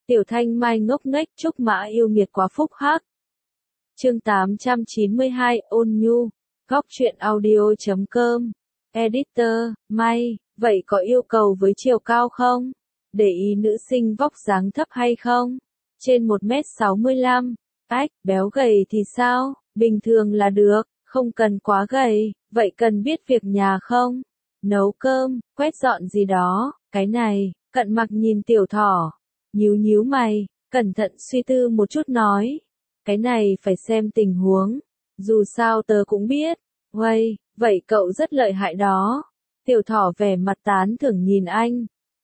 Tiểu Thanh Mai ngốc nghếch, Trúc Mã yêu nghiệt quá phúc hắc. Chương 892, Ôn Nhu. Góc truyện audio.com. Editor, May, vậy có yêu cầu với chiều cao không? Để ý nữ sinh vóc dáng thấp hay không? Trên 1m65. Ách, béo gầy thì sao? Bình thường là được, không cần quá gầy. Vậy cần biết việc nhà không? Nấu cơm, quét dọn gì đó, cái này. Cận Mặc nhìn Tiểu Thỏ, nhíu mày, cẩn thận suy tư một chút nói. Cái này phải xem tình huống. Dù sao tớ cũng biết. Vậy cậu rất lợi hại đó. Tiểu Thỏ vẻ mặt tán thưởng nhìn anh.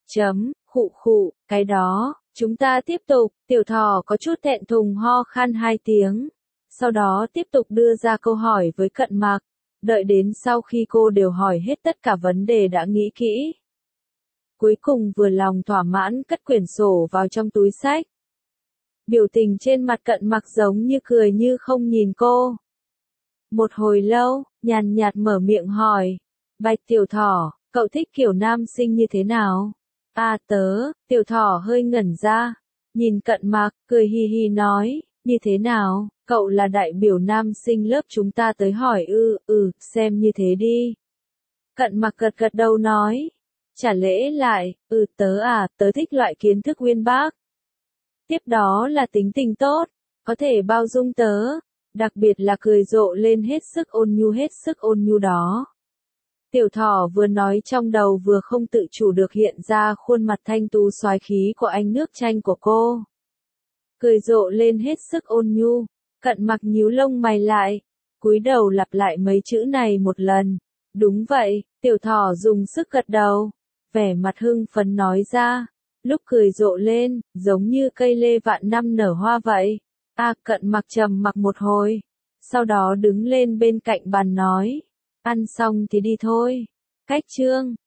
Khụ, cái đó. Chúng ta tiếp tục. Tiểu Thỏ có chút thẹn thùng ho khan 2 tiếng. Sau đó tiếp tục đưa ra câu hỏi với Cận Mặc. Đợi đến sau khi cô đều hỏi hết tất cả vấn đề đã nghĩ kỹ. Cuối cùng vừa lòng thỏa mãn cất quyển sổ vào trong túi xách. Biểu tình trên mặt Cận Mặc giống như cười như không nhìn cô. Một hồi lâu, nhàn nhạt mở miệng hỏi. Bạch Tiểu Thỏ, cậu thích kiểu nam sinh như thế nào? Tiểu Thỏ hơi ngẩn ra. Nhìn Cận Mặc, cười hi hi nói, như thế nào? Cậu là đại biểu nam sinh lớp chúng ta tới hỏi xem như thế đi. Cận Mặc gật đầu nói. Trả lễ lại, tớ thích loại kiến thức uyên bác. Tiếp đó là tính tình tốt, có thể bao dung tớ, đặc biệt là cười rộ lên hết sức ôn nhu đó. Tiểu Thỏ vừa nói trong đầu vừa không tự chủ được hiện ra khuôn mặt thanh tú soái khí của anh nước chanh của cô. Cười rộ lên hết sức ôn nhu, Cận Mặc nhíu lông mày lại, cúi đầu lặp lại mấy chữ này một lần. Đúng vậy, Tiểu Thỏ dùng sức gật đầu, vẻ mặt hưng phấn nói ra, lúc cười rộ lên, giống như cây lê vạn năm nở hoa vậy. Cận Mặc trầm mặc một hồi, sau đó đứng lên bên cạnh bàn nói, ăn xong thì đi thôi. Cách chương